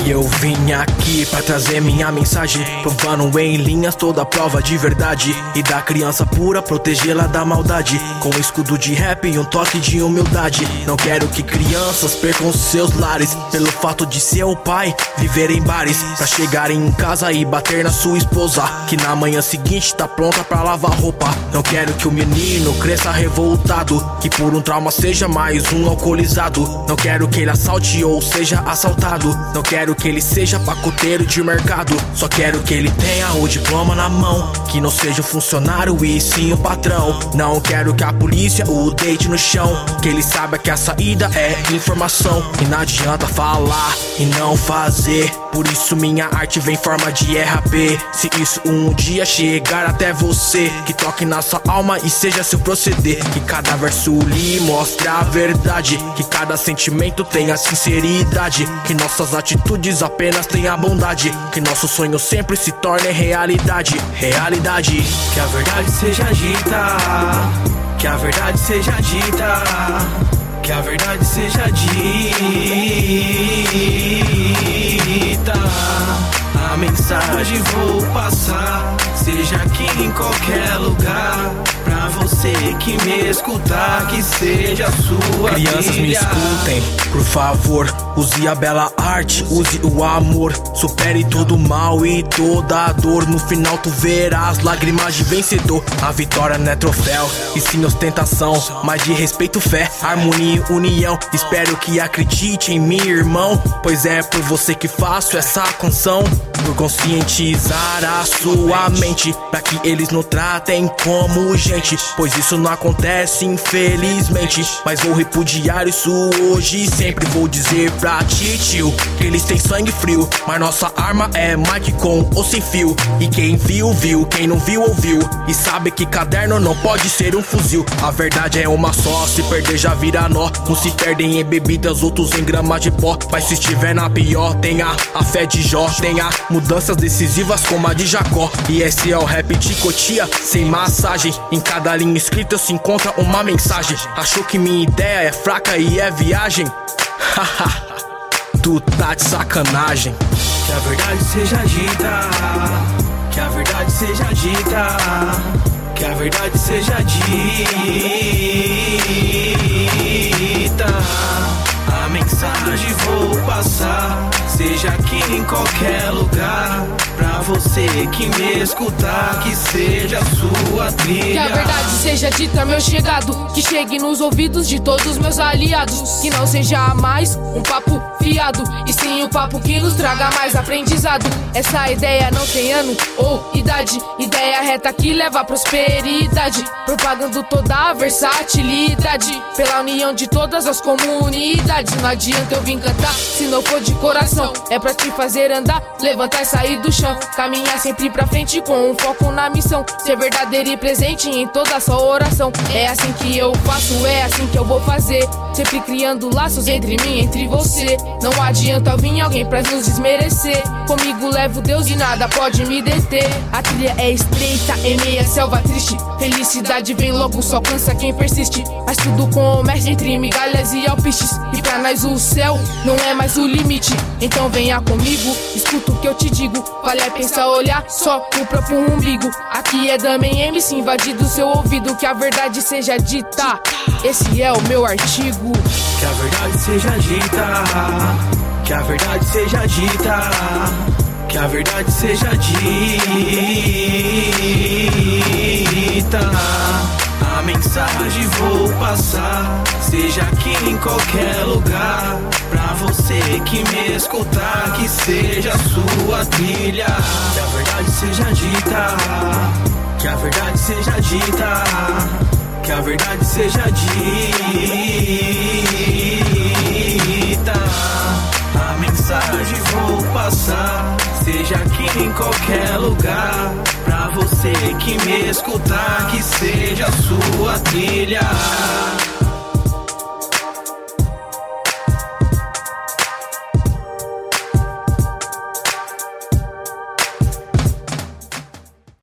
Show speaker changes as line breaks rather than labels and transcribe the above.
E eu vim aqui pra trazer minha mensagem, provando em linhas toda a prova de verdade, e da criança pura protegê-la da maldade, com um escudo de rap e um toque de humildade. Não quero que crianças percam seus lares pelo fato de seu pai viver em bares, pra chegar em casa e bater na sua esposa, que na manhã seguinte tá pronta pra lavar roupa. Não quero que o menino cresça revoltado, que por um trauma seja mais um alcoolizado. Não quero que ele assalte ou seja assaltado. Não quero que ele seja pacoteiro de mercado. Só quero que ele tenha o diploma na mão, que não seja um funcionário e sim um patrão. Não quero que a polícia o deite no chão, que ele saiba que a saída é informação. E não adianta falar e não fazer, por isso minha arte vem em forma de RAP. Se isso um dia chegar até você, que toque na sua alma e seja seu proceder. Que cada verso lhe mostre a verdade, que cada sentimento tenha sinceridade, que nossas atitudes apenas tenham bondade, que nossos sonhos sempre se tornem realidade. Realidade.
Que a verdade seja dita, que a verdade seja dita, que a verdade seja dita. A mensagem vou passar, seja aqui em qualquer lugar, pra você que me escutar, que seja a sua
Crianças
trilha.
me escutem, por favor, use a bela arte, use o amor, supere todo o mal e toda a dor. No final tu verás lágrimas de vencedor. A vitória não é troféu e sim ostentação, mas de respeito, fé, harmonia e união. Espero que acredite em mim, irmão, pois é por você que faço essa canção, por conscientizar a sua mente, pra que eles não tratem como gente, pois isso não acontece infelizmente. Mas vou repudiar isso hoje e sempre. Vou dizer pra ti, tio, que eles têm sangue frio, mas nossa arma é mic com ou sem fio. E quem viu, viu, quem não viu, ouviu, e sabe que caderno não pode ser um fuzil. A verdade é uma só, se perder já vira nó. Uns se perdem em bebidas, outros em gramas de pó, mas se estiver na pior, tenha a fé de Jó, tenha mudanças decisivas como a de Jacó. E esse é o rap de Cotia, sem massagem. Em cada linha escrita se encontra uma mensagem. Achou que minha ideia é fraca e é viagem? Haha, tu tá de sacanagem.
Que a verdade seja dita, que a verdade seja dita, que a verdade seja dita. A mensagem vou passar, seja aqui em qualquer lugar, pra você que me escutar, que seja a sua trilha.
Que a verdade seja dita, meu chegado, que chegue nos ouvidos de todos meus aliados, que não seja mais um papo fiado, e sim um papo que nos traga mais aprendizado. Essa ideia não tem ano ou idade, ideia reta que leva à prosperidade, propagando toda a versatilidade, pela união de todas as comunidades. Não adianta eu vir cantar se não for de coração, é pra te fazer andar, levantar e sair do chão, caminhar sempre pra frente com um foco na missão, ser verdadeiro e presente em toda a sua oração. É assim que eu faço, é assim que eu vou fazer, sempre criando laços entre mim e entre você. Não adianta vir alguém pra nos desmerecer, comigo levo Deus e nada pode me deter. A trilha é estreita, em meia selva triste, felicidade vem logo, só cansa quem persiste, mas tudo começa entre migalhas e alpistes, e pra nós o céu não é mais o limite. Então venha comigo, escuta o que eu te digo, vale a pensar olhar só no próprio umbigo. Aqui é Damen MC, invade do seu ouvido, que a verdade seja dita, esse é o meu artigo.
Que a verdade seja dita, que a verdade seja dita, que a verdade seja dita. A mensagem vou passar, seja aqui em qualquer lugar, pra você que me escutar, que seja a sua trilha. Que a verdade seja dita, que a verdade seja dita, que a verdade seja dita. A mensagem vou passar, seja aqui em qualquer lugar, pra você que me escutar, que seja a sua trilha.